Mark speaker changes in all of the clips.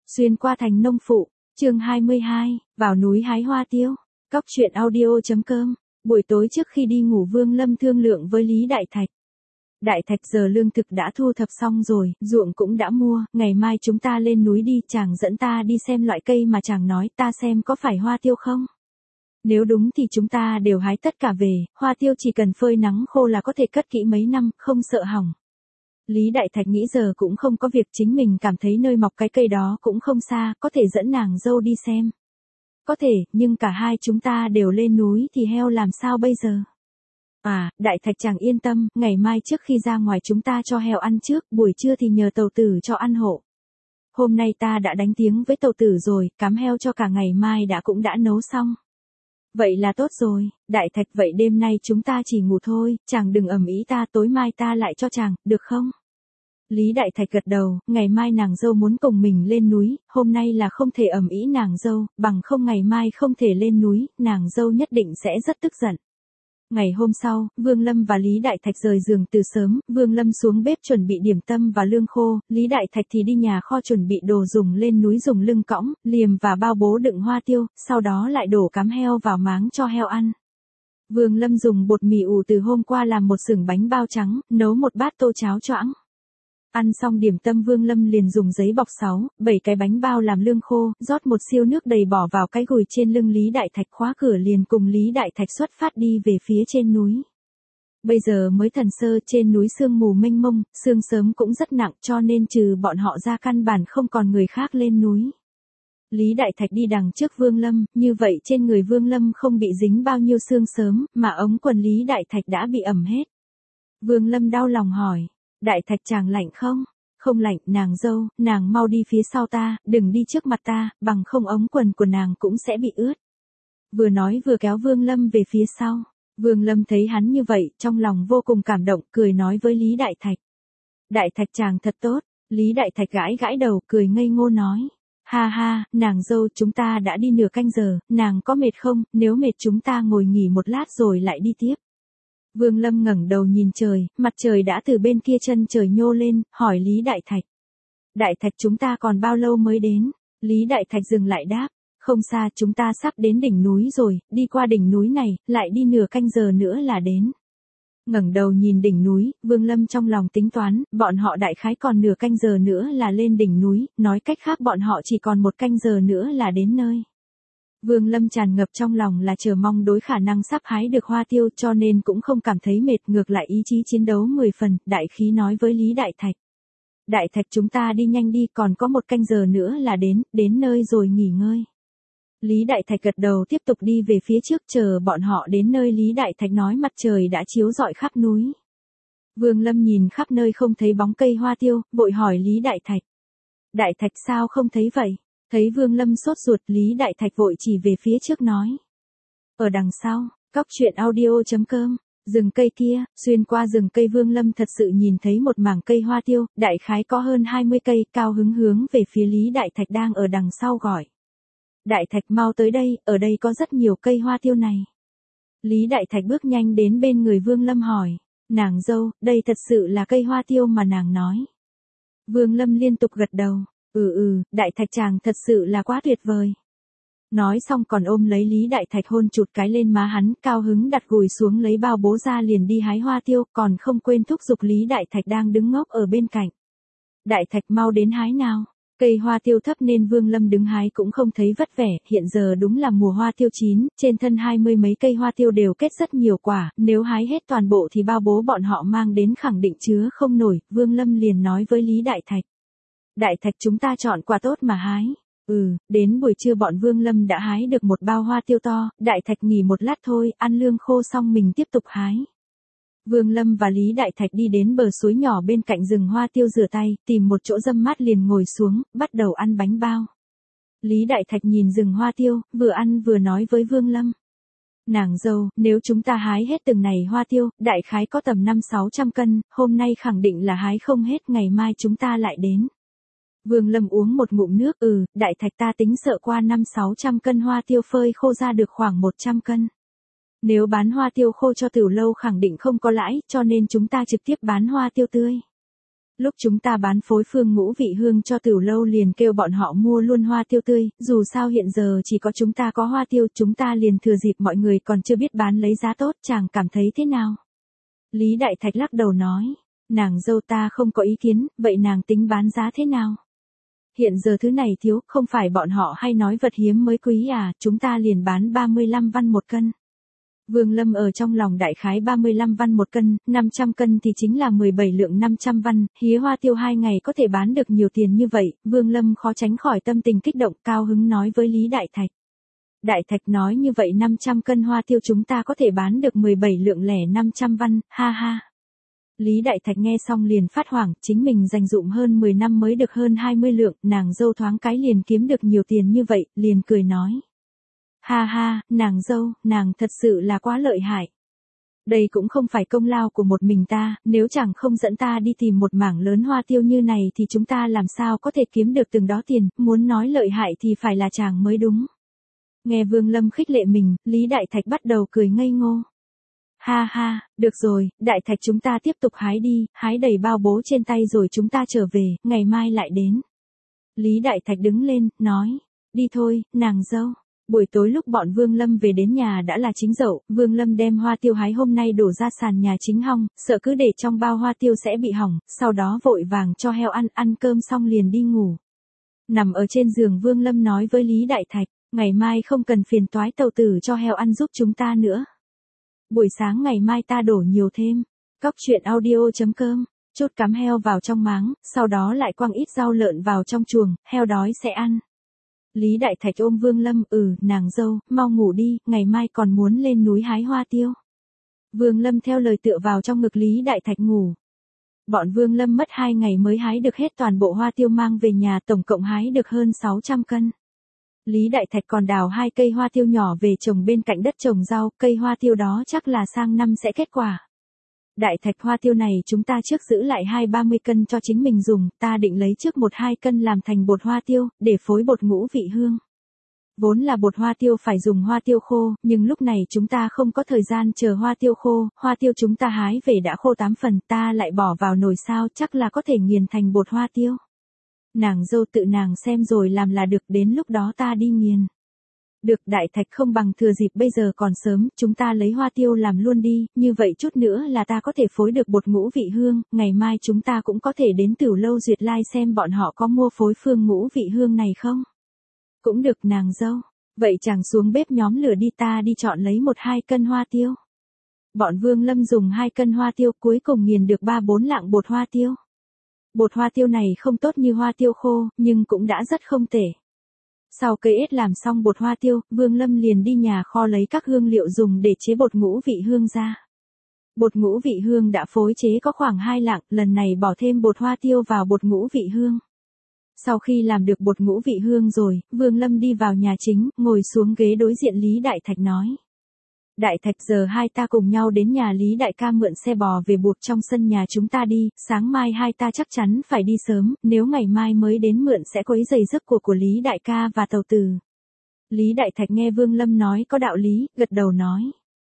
Speaker 1: Xuyên qua thành nông phụ, chương 22, vào núi hái hoa tiêu. Cóc truyện audio.com. Buổi tối trước khi đi ngủ Vương Lâm thương lượng với Lý Đại Thạch. Đại Thạch giờ lương thực đã thu thập xong rồi, ruộng cũng đã mua, ngày mai chúng ta lên núi đi, chàng dẫn ta đi xem loại cây mà chàng nói, ta xem có phải hoa tiêu không? Nếu đúng thì chúng ta đều hái tất cả về, hoa tiêu chỉ cần phơi nắng khô là có thể cất kỹ mấy năm, không sợ hỏng. Lý Đại Thạch nghĩ giờ cũng không có việc, chính mình cảm thấy nơi mọc cái cây đó cũng không xa, có thể dẫn nàng dâu đi xem. Có thể, nhưng cả hai chúng ta đều lên núi thì heo làm sao bây giờ? À, Đại Thạch chàng yên tâm, ngày mai trước khi ra ngoài chúng ta cho heo ăn trước, buổi trưa thì nhờ tàu tử cho ăn hộ. Hôm nay ta đã đánh tiếng với tàu tử rồi, cám heo cho cả ngày mai cũng đã nấu xong. Vậy là tốt rồi, Đại Thạch, vậy đêm nay chúng ta chỉ ngủ thôi, chàng đừng ầm ĩ, ta tối mai ta lại cho chàng, được không? Lý Đại Thạch gật đầu, ngày mai nàng dâu muốn cùng mình lên núi, hôm nay là không thể ầm ĩ nàng dâu, bằng không ngày mai không thể lên núi, nàng dâu nhất định sẽ rất tức giận. Ngày hôm sau, Vương Lâm và Lý Đại Thạch rời giường từ sớm, Vương Lâm xuống bếp chuẩn bị điểm tâm và lương khô, Lý Đại Thạch thì đi nhà kho chuẩn bị đồ dùng lên núi, dùng lưng cõng, liềm và bao bố đựng hoa tiêu, sau đó lại đổ cám heo vào máng cho heo ăn. Vương Lâm dùng bột mì ủ từ hôm qua làm một xưởng bánh bao trắng, nấu một bát tô cháo choãng. Ăn xong điểm tâm Vương Lâm liền dùng giấy bọc 6-7 cái bánh bao làm lương khô, rót một siêu nước đầy bỏ vào cái gùi trên lưng Lý Đại Thạch, khóa cửa liền cùng Lý Đại Thạch xuất phát đi về phía trên núi. Bây giờ mới thần sơ, trên núi sương mù mênh mông, sương sớm cũng rất nặng cho nên trừ bọn họ ra căn bản không còn người khác lên núi. Lý Đại Thạch đi đằng trước Vương Lâm, như vậy trên người Vương Lâm không bị dính bao nhiêu sương sớm, mà ống quần Lý Đại Thạch đã bị ẩm hết. Vương Lâm đau lòng hỏi. Đại Thạch chàng lạnh không? Không lạnh, nàng dâu, nàng mau đi phía sau ta, đừng đi trước mặt ta, bằng không ống quần của nàng cũng sẽ bị ướt. Vừa nói vừa kéo Vương Lâm về phía sau. Vương Lâm thấy hắn như vậy, trong lòng vô cùng cảm động, cười nói với Lý Đại Thạch. Đại Thạch chàng thật tốt. Lý Đại Thạch gãi gãi đầu, cười ngây ngô nói. Ha ha, nàng dâu, chúng ta đã đi nửa canh giờ, nàng có mệt không? Nếu mệt chúng ta ngồi nghỉ một lát rồi lại đi tiếp. Vương Lâm ngẩng đầu nhìn trời, mặt trời đã từ bên kia chân trời nhô lên, hỏi Lý Đại Thạch. Đại Thạch, chúng ta còn bao lâu mới đến? Lý Đại Thạch dừng lại đáp. Không xa, chúng ta sắp đến đỉnh núi rồi, đi qua đỉnh núi này, lại đi nửa canh giờ nữa là đến. Ngẩng đầu nhìn đỉnh núi, Vương Lâm trong lòng tính toán, bọn họ đại khái còn nửa canh giờ nữa là lên đỉnh núi, nói cách khác bọn họ chỉ còn một canh giờ nữa là đến nơi. Vương Lâm tràn ngập trong lòng là chờ mong đối khả năng sắp hái được hoa tiêu, cho nên cũng không cảm thấy mệt, ngược lại ý chí chiến đấu 10 phần, đại khí nói với Lý Đại Thạch. Đại Thạch, chúng ta đi nhanh đi, còn có một canh giờ nữa là đến nơi rồi nghỉ ngơi. Lý Đại Thạch gật đầu tiếp tục đi về phía trước, chờ bọn họ đến nơi Lý Đại Thạch nói mặt trời đã chiếu rọi khắp núi. Vương Lâm nhìn khắp nơi không thấy bóng cây hoa tiêu, vội hỏi Lý Đại Thạch. Đại Thạch sao không thấy vậy? Thấy Vương Lâm sốt ruột, Lý Đại Thạch vội chỉ về phía trước nói. Ở đằng sau, cóc truyện audio.com, rừng cây kia, xuyên qua rừng cây Vương Lâm thật sự nhìn thấy một mảng cây hoa tiêu, đại khái có hơn 20 cây, cao hứng hướng về phía Lý Đại Thạch đang ở đằng sau gọi. Đại Thạch mau tới đây, ở đây có rất nhiều cây hoa tiêu này. Lý Đại Thạch bước nhanh đến bên người Vương Lâm hỏi. Nàng dâu, đây thật sự là cây hoa tiêu mà nàng nói. Vương Lâm liên tục gật đầu. Đại Thạch chàng thật sự là quá tuyệt vời. Nói xong còn ôm lấy Lý Đại Thạch hôn chụt cái lên má hắn, cao hứng đặt gùi xuống lấy bao bố ra liền đi hái hoa tiêu, còn không quên thúc giục Lý Đại Thạch đang đứng ngốc ở bên cạnh. Đại Thạch mau đến hái nào. Cây hoa tiêu thấp nên Vương Lâm đứng hái cũng không thấy vất vẻ, hiện giờ đúng là mùa hoa tiêu chín, trên thân 20 mấy cây hoa tiêu đều kết rất nhiều quả, nếu hái hết toàn bộ thì bao bố bọn họ mang đến khẳng định chứa không nổi, Vương Lâm liền nói với Lý Đại Thạch. Đại Thạch, chúng ta chọn quả tốt mà hái. Đến buổi trưa bọn Vương Lâm đã hái được một bao hoa tiêu to, Đại Thạch nghỉ một lát thôi, ăn lương khô xong mình tiếp tục hái. Vương Lâm và Lý Đại Thạch đi đến bờ suối nhỏ bên cạnh rừng hoa tiêu rửa tay, tìm một chỗ râm mát liền ngồi xuống, bắt đầu ăn bánh bao. Lý Đại Thạch nhìn rừng hoa tiêu, vừa ăn vừa nói với Vương Lâm. Nàng dâu, nếu chúng ta hái hết từng này hoa tiêu, đại khái có tầm 500-600 cân, hôm nay khẳng định là hái không hết, ngày mai chúng ta lại đến. Vương Lâm uống một ngụm nước, Đại Thạch, ta tính sợ qua 500-600 cân hoa tiêu phơi khô ra được khoảng 100 cân. Nếu bán hoa tiêu khô cho Tiểu Lâu khẳng định không có lãi, cho nên chúng ta trực tiếp bán hoa tiêu tươi. Lúc chúng ta bán phối phương ngũ vị hương cho Tửu Lâu liền kêu bọn họ mua luôn hoa tiêu tươi, dù sao hiện giờ chỉ có chúng ta có hoa tiêu, chúng ta liền thừa dịp mọi người còn chưa biết bán lấy giá tốt, chàng cảm thấy thế nào? Lý Đại Thạch lắc đầu nói, nàng dâu ta không có ý kiến, vậy nàng tính bán giá thế nào? Hiện giờ thứ này thiếu, không phải bọn họ hay nói vật hiếm mới quý à, chúng ta liền bán 35 văn một cân. Vương Lâm ở trong lòng đại khái 35 văn một cân, 500 cân thì chính là 17 lượng 500 văn, hía hoa tiêu 2 ngày có thể bán được nhiều tiền như vậy, Vương Lâm khó tránh khỏi tâm tình kích động, cao hứng nói với Lý Đại Thạch. Đại Thạch nói như vậy 500 cân hoa tiêu chúng ta có thể bán được 17 lượng lẻ 500 văn, ha ha. Lý Đại Thạch nghe xong liền phát hoảng, chính mình dành dụm hơn 10 năm mới được hơn 20 lượng, nàng dâu thoáng cái liền kiếm được nhiều tiền như vậy, liền cười nói. Ha ha, nàng dâu, nàng thật sự là quá lợi hại. Đây cũng không phải công lao của một mình ta, nếu chẳng không dẫn ta đi tìm một mảng lớn hoa tiêu như này thì chúng ta làm sao có thể kiếm được từng đó tiền, muốn nói lợi hại thì phải là chàng mới đúng. Nghe Vương Lâm khích lệ mình, Lý Đại Thạch bắt đầu cười ngây ngô. Ha ha, được rồi, Đại Thạch chúng ta tiếp tục hái đi, hái đầy bao bố trên tay rồi chúng ta trở về, ngày mai lại đến. Lý Đại Thạch đứng lên, nói, đi thôi, nàng dâu. Buổi tối lúc bọn Vương Lâm về đến nhà đã là Chính Dậu, Vương Lâm đem hoa tiêu hái hôm nay đổ ra sàn nhà chính hong, sợ cứ để trong bao hoa tiêu sẽ bị hỏng, sau đó vội vàng cho heo ăn cơm xong liền đi ngủ. Nằm ở trên giường Vương Lâm nói với Lý Đại Thạch, ngày mai không cần phiền toái Tàu Tử cho heo ăn giúp chúng ta nữa. Buổi sáng ngày mai ta đổ nhiều thêm. Cóc truyện audio.com, chốt cắm heo vào trong máng, sau đó lại quăng ít rau lợn vào trong chuồng, heo đói sẽ ăn. Lý Đại Thạch ôm Vương Lâm, nàng dâu, mau ngủ đi, ngày mai còn muốn lên núi hái hoa tiêu. Vương Lâm theo lời tựa vào trong ngực Lý Đại Thạch ngủ. Bọn Vương Lâm mất 2 ngày mới hái được hết toàn bộ hoa tiêu mang về nhà, tổng cộng hái được hơn 600 cân. Lý Đại Thạch còn đào 2 cây hoa tiêu nhỏ về trồng bên cạnh đất trồng rau, cây hoa tiêu đó chắc là sang năm sẽ kết quả. Đại Thạch hoa tiêu này chúng ta trước giữ lại 20-30 cân cho chính mình dùng, ta định lấy trước 1-2 cân làm thành bột hoa tiêu, để phối bột ngũ vị hương. Vốn là bột hoa tiêu phải dùng hoa tiêu khô, nhưng lúc này chúng ta không có thời gian chờ hoa tiêu khô, hoa tiêu chúng ta hái về đã khô 8 phần, ta lại bỏ vào nồi sao chắc là có thể nghiền thành bột hoa tiêu. Nàng dâu tự nàng xem rồi làm là được, đến lúc đó ta đi nghiền. Được, Đại Thạch không bằng thừa dịp bây giờ còn sớm, chúng ta lấy hoa tiêu làm luôn đi, như vậy chút nữa là ta có thể phối được bột ngũ vị hương, ngày mai chúng ta cũng có thể đến Tửu Lâu Duyệt Lai xem bọn họ có mua phối phương ngũ vị hương này không. Cũng được nàng dâu, vậy chàng xuống bếp nhóm lửa đi, ta đi chọn lấy 1-2 cân hoa tiêu. Bọn Vương Lâm dùng 2 cân hoa tiêu cuối cùng nghiền được 3-4 lạng bột hoa tiêu. Bột hoa tiêu này không tốt như hoa tiêu khô, nhưng cũng đã rất không tệ. Sau cây ết làm xong bột hoa tiêu, Vương Lâm liền đi nhà kho lấy các hương liệu dùng để chế bột ngũ vị hương ra. Bột ngũ vị hương đã phối chế có khoảng 2 lạng, lần này bỏ thêm bột hoa tiêu vào bột ngũ vị hương. Sau khi làm được bột ngũ vị hương rồi, Vương Lâm đi vào nhà chính, ngồi xuống ghế đối diện Lý Đại Thạch nói. Đại Thạch, giờ hai ta cùng nhau đến nhà Lý Đại ca mượn xe bò về buộc trong sân nhà chúng ta đi, sáng mai hai ta chắc chắn phải đi sớm, nếu ngày mai mới đến mượn sẽ quấy rầy giấc của Lý Đại ca và Tàu Tử. Lý Đại Thạch nghe Vương Lâm nói có đạo lý, gật đầu nói.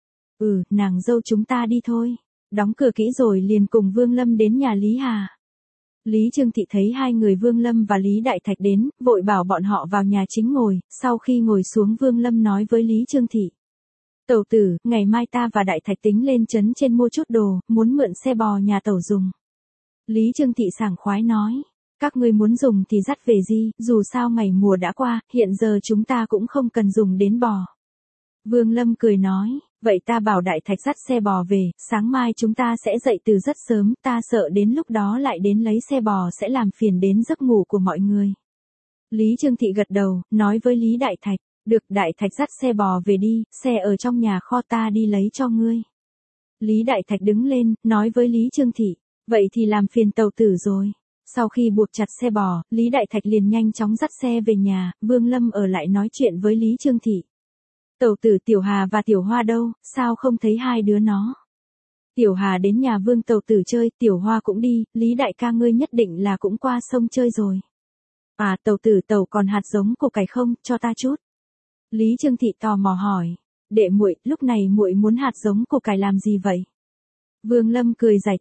Speaker 1: Nàng dâu chúng ta đi thôi. Đóng cửa kỹ rồi liền cùng Vương Lâm đến nhà Lý Hà. Lý Trương Thị thấy hai người Vương Lâm và Lý Đại Thạch đến, vội bảo bọn họ vào nhà chính ngồi, sau khi ngồi xuống Vương Lâm nói với Lý Trương Thị. Tẩu tử, ngày mai ta và Đại Thạch tính lên trấn trên mua chút đồ, muốn mượn xe bò nhà tẩu dùng. Lý Trương Thị sảng khoái nói, các ngươi muốn dùng thì dắt về đi, dù sao ngày mùa đã qua, hiện giờ chúng ta cũng không cần dùng đến bò. Vương Lâm cười nói, vậy ta bảo Đại Thạch dắt xe bò về, sáng mai chúng ta sẽ dậy từ rất sớm, ta sợ đến lúc đó lại đến lấy xe bò sẽ làm phiền đến giấc ngủ của mọi người. Lý Trương Thị gật đầu, nói với Lý Đại Thạch, được, Đại Thạch dắt xe bò về đi, xe ở trong nhà kho ta đi lấy cho ngươi. Lý Đại Thạch đứng lên, nói với Lý Trương Thị, vậy thì làm phiền tàu tử rồi. Sau khi buộc chặt xe bò, Lý Đại Thạch liền nhanh chóng dắt xe về nhà, Vương Lâm ở lại nói chuyện với Lý Trương Thị. Tẩu tử, Tiểu Hà và Tiểu Hoa đâu, sao không thấy hai đứa nó? Tiểu Hà đến nhà Vương Tẩu tử chơi, Tiểu Hoa cũng đi, Lý Đại ca ngươi nhất định là cũng qua sông chơi rồi. À, Tẩu tử, tẩu còn hạt giống củ cải không, cho ta chút. Lý Trương Thị tò mò hỏi, đệ muội, lúc này muội muốn hạt giống củ cải làm gì vậy? Vương Lâm cười giải thích,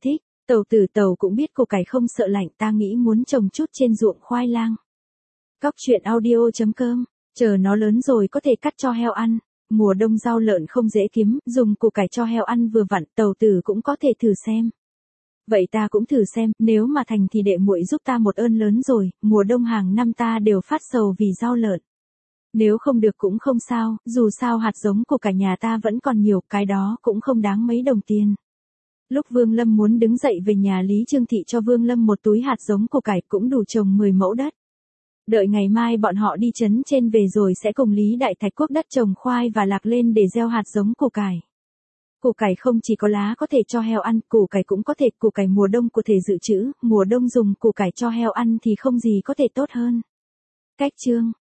Speaker 1: Tàu Tử Tàu cũng biết củ cải không sợ lạnh, ta nghĩ muốn trồng chút trên ruộng khoai lang. Cóc truyện audio.com, chờ nó lớn rồi có thể cắt cho heo ăn. Mùa đông rau lợn không dễ kiếm, dùng củ cải cho heo ăn vừa vặn, Tàu Tử cũng có thể thử xem. Vậy ta cũng thử xem, nếu mà thành thì đệ muội giúp ta một ơn lớn rồi, mùa đông hàng năm ta đều phát sầu vì rau lợn. Nếu không được cũng không sao, dù sao hạt giống của cả nhà ta vẫn còn nhiều, cái đó cũng không đáng mấy đồng tiền. Lúc Vương Lâm muốn đứng dậy về nhà Lý Trương Thị cho Vương Lâm một túi hạt giống củ cải cũng đủ trồng 10 mẫu đất. Đợi ngày mai bọn họ đi trấn trên về rồi sẽ cùng Lý Đại Thạch cuốc đất trồng khoai và lạc lên để gieo hạt giống củ cải. Củ cải không chỉ có lá có thể cho heo ăn, củ cải cũng có thể, củ cải mùa đông có thể dự trữ, mùa đông dùng củ cải cho heo ăn thì không gì có thể tốt hơn. Cách chương